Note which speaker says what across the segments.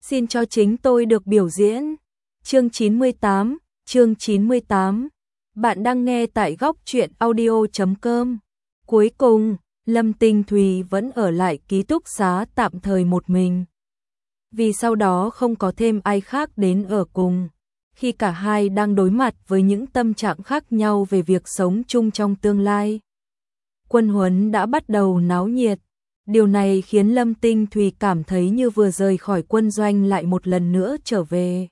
Speaker 1: Xin cho chính tôi được biểu diễn. Chương 98. Bạn đang nghe tại góc truyện audio.com. Cuối cùng, Lâm Tinh Thùy vẫn ở lại ký túc xá tạm thời một mình. Vì sau đó không có thêm ai khác đến ở cùng. Khi cả hai đang đối mặt với những tâm trạng khác nhau về việc sống chung trong tương lai. Quân huấn đã bắt đầu náo nhiệt. Điều này khiến Lâm Tinh Thùy cảm thấy như vừa rời khỏi quân doanh lại một lần nữa trở về.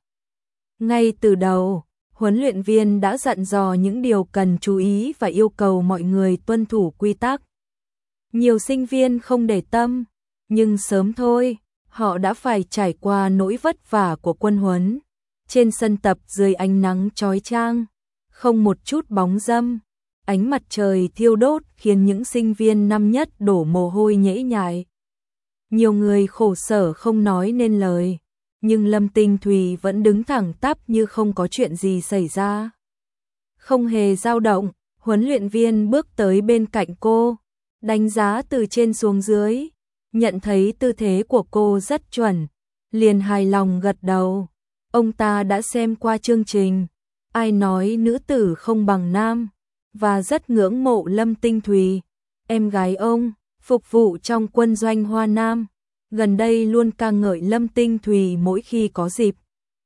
Speaker 1: Ngay từ đầu, huấn luyện viên đã dặn dò những điều cần chú ý và yêu cầu mọi người tuân thủ quy tắc. Nhiều sinh viên không để tâm, nhưng sớm thôi, họ đã phải trải qua nỗi vất vả của quân huấn. Trên sân tập dưới ánh nắng chói chang, không một chút bóng râm. Ánh mặt trời thiêu đốt khiến những sinh viên năm nhất đổ mồ hôi nhễ nhại. Nhiều người khổ sở không nói nên lời, nhưng Lâm Tinh Thùy vẫn đứng thẳng tắp như không có chuyện gì xảy ra. Không hề dao động, huấn luyện viên bước tới bên cạnh cô, đánh giá từ trên xuống dưới, nhận thấy tư thế của cô rất chuẩn, liền hài lòng gật đầu. Ông ta đã xem qua chương trình, ai nói nữ tử không bằng nam, và rất ngưỡng mộ Lâm Tinh Thùy, em gái ông, phục vụ trong quân doanh Hoa Nam, gần đây luôn ca ngợi Lâm Tinh Thùy mỗi khi có dịp.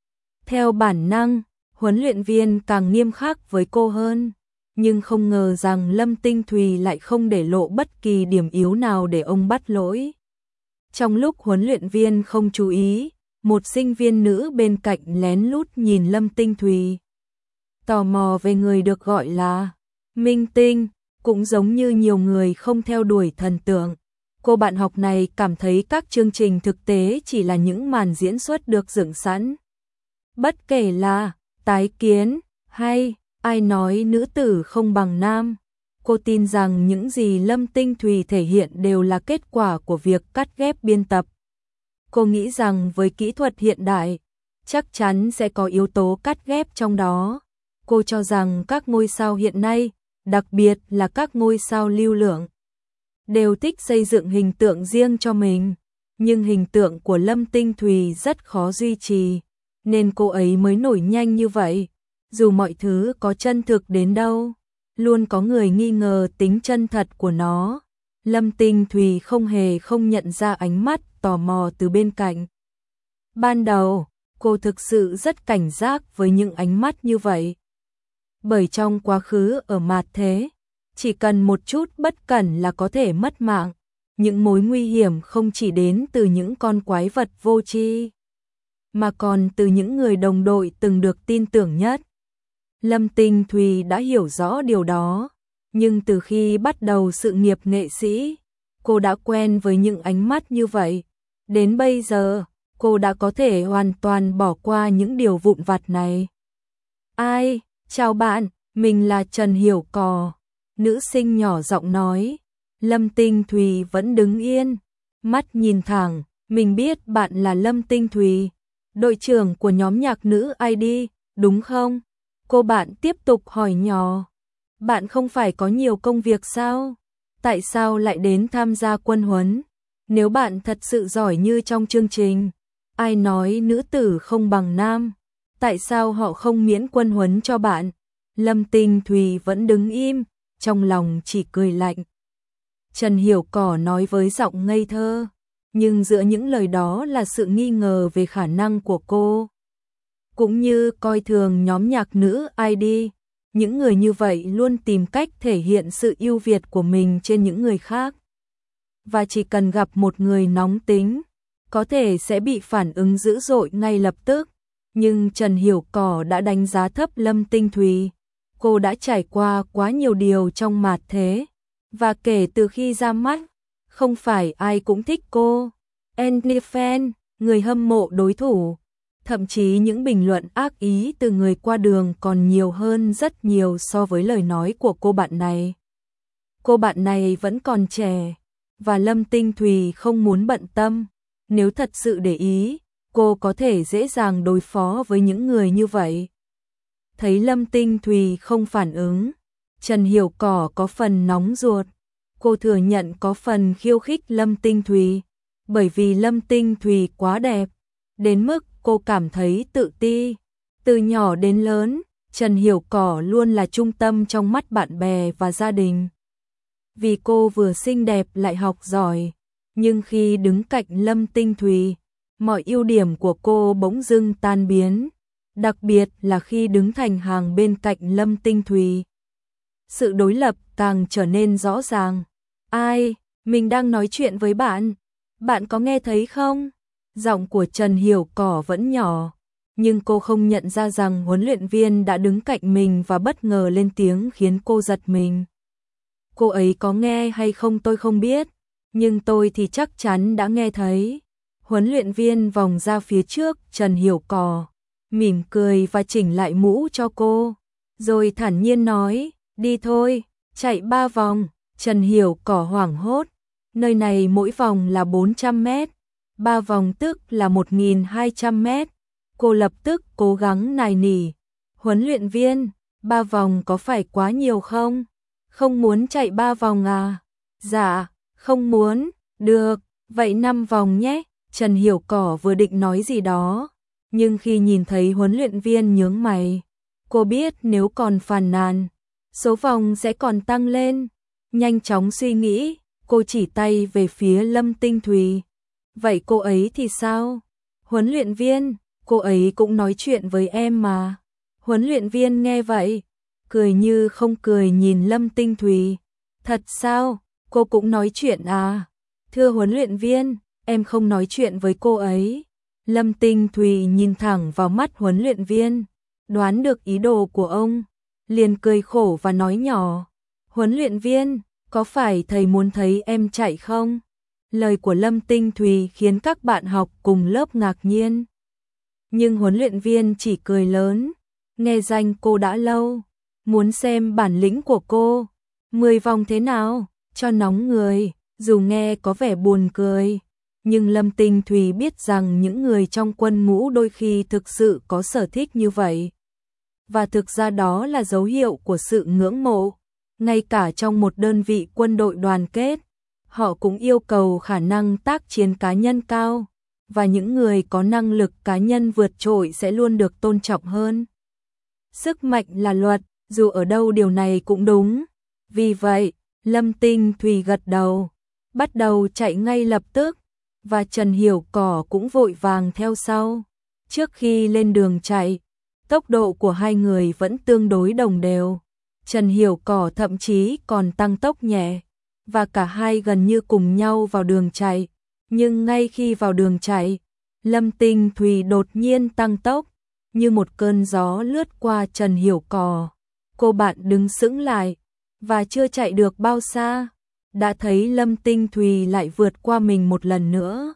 Speaker 1: Theo bản năng, huấn luyện viên càng nghiêm khắc với cô hơn, nhưng không ngờ rằng Lâm Tinh Thùy lại không để lộ bất kỳ điểm yếu nào để ông bắt lỗi. Trong lúc huấn luyện viên không chú ý, một sinh viên nữ bên cạnh lén lút nhìn Lâm Tinh Thùy. Tò mò về người được gọi là minh tinh, cũng giống như nhiều người không theo đuổi thần tượng. Cô bạn học này cảm thấy các chương trình thực tế chỉ là những màn diễn xuất được dựng sẵn. Bất kể là tái kiến hay ai nói nữ tử không bằng nam, cô tin rằng những gì Lâm Tinh Thùy thể hiện đều là kết quả của việc cắt ghép biên tập. Cô nghĩ rằng với kỹ thuật hiện đại, chắc chắn sẽ có yếu tố cắt ghép trong đó. Cô cho rằng các ngôi sao hiện nay, đặc biệt là các ngôi sao lưu lượng, đều thích xây dựng hình tượng riêng cho mình, nhưng hình tượng của Lâm Tinh Thùy rất khó duy trì, nên cô ấy mới nổi nhanh như vậy. Dù mọi thứ có chân thực đến đâu, luôn có người nghi ngờ tính chân thật của nó. Lâm Tinh Thùy không nhận ra ánh mắt tò mò từ bên cạnh. Ban đầu, cô thực sự rất cảnh giác với những ánh mắt như vậy. Bởi trong quá khứ ở mạt thế, chỉ cần một chút bất cẩn là có thể mất mạng. Những mối nguy hiểm không chỉ đến từ những con quái vật vô tri, mà còn từ những người đồng đội từng được tin tưởng nhất. Lâm Tinh Thùy đã hiểu rõ điều đó, nhưng từ khi bắt đầu sự nghiệp nghệ sĩ, cô đã quen với những ánh mắt như vậy. Đến bây giờ, cô đã có thể hoàn toàn bỏ qua những điều vụn vặt này. Ai? Chào bạn, mình là Trần Hiểu Cò. Nữ sinh nhỏ giọng nói. Lâm Tinh Thùy vẫn đứng yên, mắt nhìn thẳng. Mình biết bạn là Lâm Tinh Thùy, đội trưởng của nhóm nhạc nữ ID, đúng không? Cô bạn tiếp tục hỏi nhỏ. Bạn không phải có nhiều công việc sao? Tại sao lại đến tham gia quân huấn? Nếu bạn thật sự giỏi như trong chương trình, ai nói nữ tử không bằng nam? Tại sao họ không miễn quân huấn cho bạn? Lâm Tinh Thùy vẫn đứng im, trong lòng chỉ cười lạnh. Trần Hiểu Cỏ nói với giọng ngây thơ, nhưng giữa những lời đó là sự nghi ngờ về khả năng của cô. Cũng như coi thường nhóm nhạc nữ ID, những người như vậy luôn tìm cách thể hiện sự ưu việt của mình trên những người khác. Và chỉ cần gặp một người nóng tính, có thể sẽ bị phản ứng dữ dội ngay lập tức. Nhưng Trần Hiểu Cỏ đã đánh giá thấp Lâm Tinh Thùy. Cô đã trải qua quá nhiều điều trong mạt thế, và kể từ khi ra mắt, không phải ai cũng thích cô. Anti-fan, người hâm mộ đối thủ, thậm chí những bình luận ác ý từ người qua đường còn nhiều hơn rất nhiều so với lời nói của cô bạn này. Cô bạn này vẫn còn trẻ, và Lâm Tinh Thùy không muốn bận tâm. Nếu thật sự để ý, cô có thể dễ dàng đối phó với những người như vậy. Thấy Lâm Tinh Thùy không phản ứng, Trần Hiểu Cỏ có phần nóng ruột. Cô thừa nhận có phần khiêu khích Lâm Tinh Thùy, bởi vì Lâm Tinh Thùy quá đẹp, đến mức cô cảm thấy tự ti. Từ nhỏ đến lớn, Trần Hiểu Cỏ luôn là trung tâm trong mắt bạn bè và gia đình. Vì cô vừa xinh đẹp lại học giỏi, nhưng khi đứng cạnh Lâm Tinh Thùy, mọi ưu điểm của cô bỗng dưng tan biến, đặc biệt là khi đứng thành hàng bên cạnh Lâm Tinh Thùy. Sự đối lập càng trở nên rõ ràng. Ai, mình đang nói chuyện với bạn, bạn có nghe thấy không? Giọng của Trần Hiểu Cỏ vẫn nhỏ, nhưng cô không nhận ra rằng huấn luyện viên đã đứng cạnh mình và bất ngờ lên tiếng khiến cô giật mình. Cô ấy có nghe hay không tôi không biết, nhưng tôi thì chắc chắn đã nghe thấy. Huấn luyện viên vòng ra phía trước Trần Hiểu Cỏ, mỉm cười và chỉnh lại mũ cho cô, rồi thản nhiên nói, đi thôi, chạy 3 vòng. Trần Hiểu Cỏ hoảng hốt, nơi này mỗi vòng là 400 mét, 3 vòng tức là 1.200 mét. Cô lập tức cố gắng nài nỉ, huấn luyện viên, 3 vòng có phải quá nhiều không? Không muốn chạy 3 vòng à? Dạ, không muốn, được, vậy 5 vòng nhé. Trần Hiểu Cỏ vừa định nói gì đó, nhưng khi nhìn thấy huấn luyện viên nhướng mày, cô biết nếu còn phàn nàn, số vòng sẽ còn tăng lên. Nhanh chóng suy nghĩ, cô chỉ tay về phía Lâm Tinh Thùy. Vậy cô ấy thì sao? Huấn luyện viên, cô ấy cũng nói chuyện với em mà. Huấn luyện viên nghe vậy, cười như không cười nhìn Lâm Tinh Thùy. Thật sao? Cô cũng nói chuyện à? Thưa huấn luyện viên, em không nói chuyện với cô ấy. Lâm Tinh Thùy nhìn thẳng vào mắt huấn luyện viên, đoán được ý đồ của ông, liền cười khổ và nói nhỏ. Huấn luyện viên, có phải thầy muốn thấy em chạy không? Lời của Lâm Tinh Thùy khiến các bạn học cùng lớp ngạc nhiên. Nhưng huấn luyện viên chỉ cười lớn, nghe danh cô đã lâu, muốn xem bản lĩnh của cô. 10 vòng thế nào, cho nóng người, dù nghe có vẻ buồn cười. Nhưng Lâm Tinh Thùy biết rằng những người trong quân ngũ đôi khi thực sự có sở thích như vậy. Và thực ra đó là dấu hiệu của sự ngưỡng mộ. Ngay cả trong một đơn vị quân đội đoàn kết, họ cũng yêu cầu khả năng tác chiến cá nhân cao, và những người có năng lực cá nhân vượt trội sẽ luôn được tôn trọng hơn. Sức mạnh là luật, dù ở đâu điều này cũng đúng. Vì vậy, Lâm Tinh Thùy gật đầu, bắt đầu chạy ngay lập tức, và Trần Hiểu Cỏ cũng vội vàng theo sau. Trước khi lên đường chạy, tốc độ của hai người vẫn tương đối đồng đều. Trần Hiểu Cỏ thậm chí còn tăng tốc nhẹ, và cả hai gần như cùng nhau vào đường chạy. Nhưng ngay khi vào đường chạy, Lâm Tinh Thùy đột nhiên tăng tốc, như một cơn gió lướt qua Trần Hiểu Cỏ. Cô bạn đứng sững lại, và chưa chạy được bao xa, đã thấy Lâm Tinh Thùy lại vượt qua mình một lần nữa.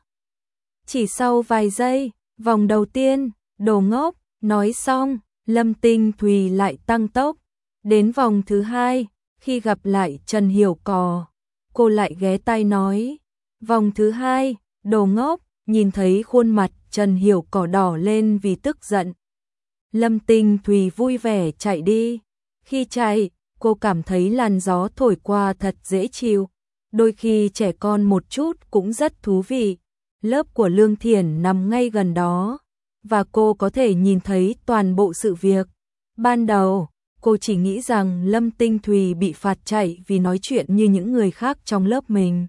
Speaker 1: Chỉ sau vài giây, vòng đầu tiên, đồ ngốc, nói xong, Lâm Tinh Thùy lại tăng tốc. Đến vòng thứ hai, khi gặp lại Trần Hiểu Cỏ, cô lại ghé tai nói, vòng thứ hai, đồ ngốc. Nhìn thấy khuôn mặt Trần Hiểu Cỏ đỏ lên vì tức giận, Lâm Tinh Thùy vui vẻ chạy đi. Khi chạy, cô cảm thấy làn gió thổi qua thật dễ chịu, đôi khi trẻ con một chút cũng rất thú vị. Lớp của Lương Thiển nằm ngay gần đó, và cô có thể nhìn thấy toàn bộ sự việc. Ban đầu, cô chỉ nghĩ rằng Lâm Tinh Thùy bị phạt chạy vì nói chuyện như những người khác trong lớp mình.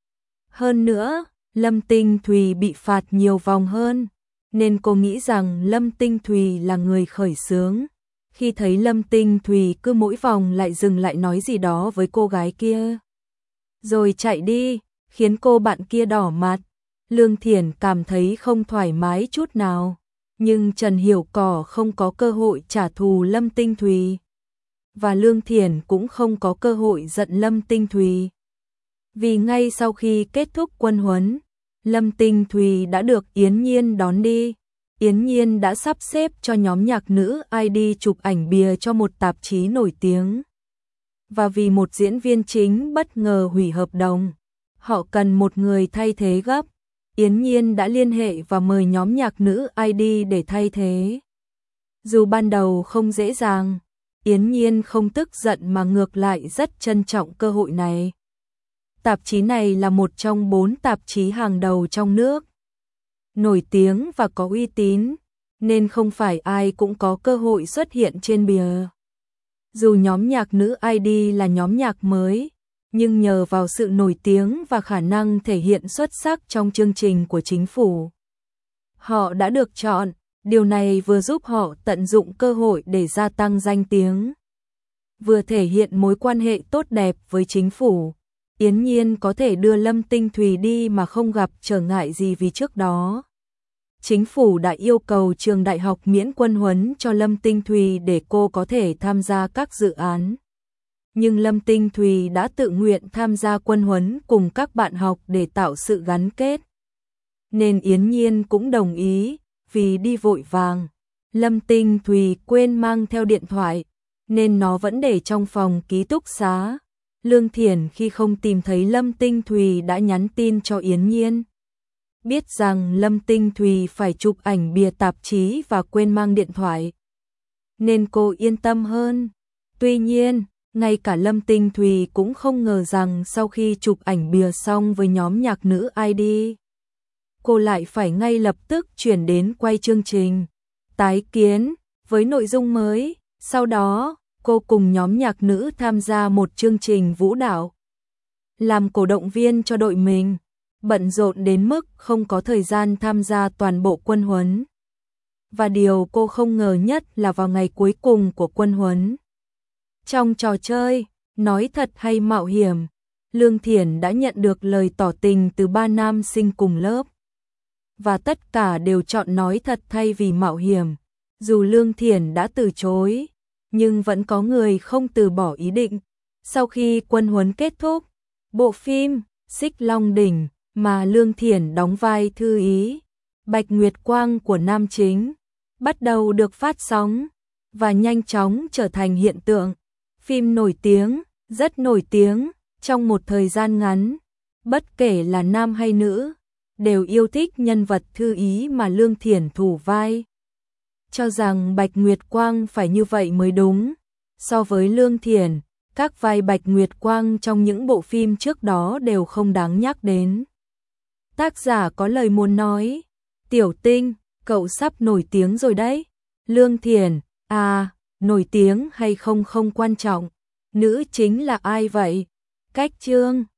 Speaker 1: Hơn nữa, Lâm Tinh Thùy bị phạt nhiều vòng hơn, nên cô nghĩ rằng Lâm Tinh Thùy là người khởi xướng. Khi thấy Lâm Tinh Thùy cứ mỗi vòng lại dừng lại nói gì đó với cô gái kia, rồi chạy đi, khiến cô bạn kia đỏ mặt. Lương Thiển cảm thấy không thoải mái chút nào, nhưng Trần Hiểu Cỏ không có cơ hội trả thù Lâm Tinh Thùy, và Lương Thiển cũng không có cơ hội giận Lâm Tinh Thùy. Vì ngay sau khi kết thúc quân huấn, Lâm Tinh Thùy đã được Yến Nhiên đón đi. Yến Nhiên đã sắp xếp cho nhóm nhạc nữ ID chụp ảnh bìa cho một tạp chí nổi tiếng. Và vì một diễn viên chính bất ngờ hủy hợp đồng, họ cần một người thay thế gấp. Yến Nhiên đã liên hệ và mời nhóm nhạc nữ ID để thay thế. Dù ban đầu không dễ dàng, Yến Nhiên không tức giận mà ngược lại rất trân trọng cơ hội này. Tạp chí này là một trong 4 tạp chí hàng đầu trong nước. nổi tiếng và có uy tín, nên không phải ai cũng có cơ hội xuất hiện trên bìa. Dù nhóm nhạc nữ ID là nhóm nhạc mới, nhưng nhờ vào sự nổi tiếng và khả năng thể hiện xuất sắc trong chương trình của chính phủ, họ đã được chọn. Điều này vừa giúp họ tận dụng cơ hội để gia tăng danh tiếng, vừa thể hiện mối quan hệ tốt đẹp với chính phủ. Yến Nhiên có thể đưa Lâm Tinh Thùy đi mà không gặp trở ngại gì, vì trước đó chính phủ đã yêu cầu trường đại học miễn quân huấn cho Lâm Tinh Thùy để cô có thể tham gia các dự án. Nhưng Lâm Tinh Thùy đã tự nguyện tham gia quân huấn cùng các bạn học để tạo sự gắn kết, nên Yến Nhiên cũng đồng ý. Vì đi vội vàng, Lâm Tinh Thùy quên mang theo điện thoại, nên nó vẫn để trong phòng ký túc xá. Lương Thiển khi không tìm thấy Lâm Tinh Thùy đã nhắn tin cho Yến Nhiên. Biết rằng Lâm Tinh Thùy phải chụp ảnh bìa tạp chí và quên mang điện thoại, nên cô yên tâm hơn. Tuy nhiên, ngay cả Lâm Tinh Thùy cũng không ngờ rằng sau khi chụp ảnh bìa xong với nhóm nhạc nữ ID, cô lại phải ngay lập tức chuyển đến quay chương trình Tái Kiến với nội dung mới. Sau đó, cô cùng nhóm nhạc nữ tham gia một chương trình vũ đạo, làm cổ động viên cho đội mình, bận rộn đến mức không có thời gian tham gia toàn bộ quân huấn. Và điều cô không ngờ nhất là vào ngày cuối cùng của quân huấn, trong trò chơi Nói Thật Hay Mạo Hiểm, Lương Thiển đã nhận được lời tỏ tình từ 3 nam sinh cùng lớp. Và tất cả đều chọn nói thật thay vì mạo hiểm. Dù Lương Thiển đã từ chối, nhưng vẫn có người không từ bỏ ý định. Sau khi quân huấn kết thúc, bộ phim Xích Long Đỉnh mà Lương Thiển đóng vai thư ý Bạch Nguyệt Quang của nam chính bắt đầu được phát sóng và nhanh chóng trở thành hiện tượng phim nổi tiếng, rất nổi tiếng trong một thời gian ngắn. Bất kể là nam hay nữ, đều yêu thích nhân vật thư ý mà Lương Thiển thủ vai, cho rằng Bạch Nguyệt Quang phải như vậy mới đúng. So với Lương Thiển, các vai Bạch Nguyệt Quang trong những bộ phim trước đó đều không đáng nhắc đến. Tác giả có lời muốn nói: Tiểu Tinh, cậu sắp nổi tiếng rồi đấy. Lương Thiển: nổi tiếng hay không không quan trọng. Nữ chính là ai vậy? Cách Chương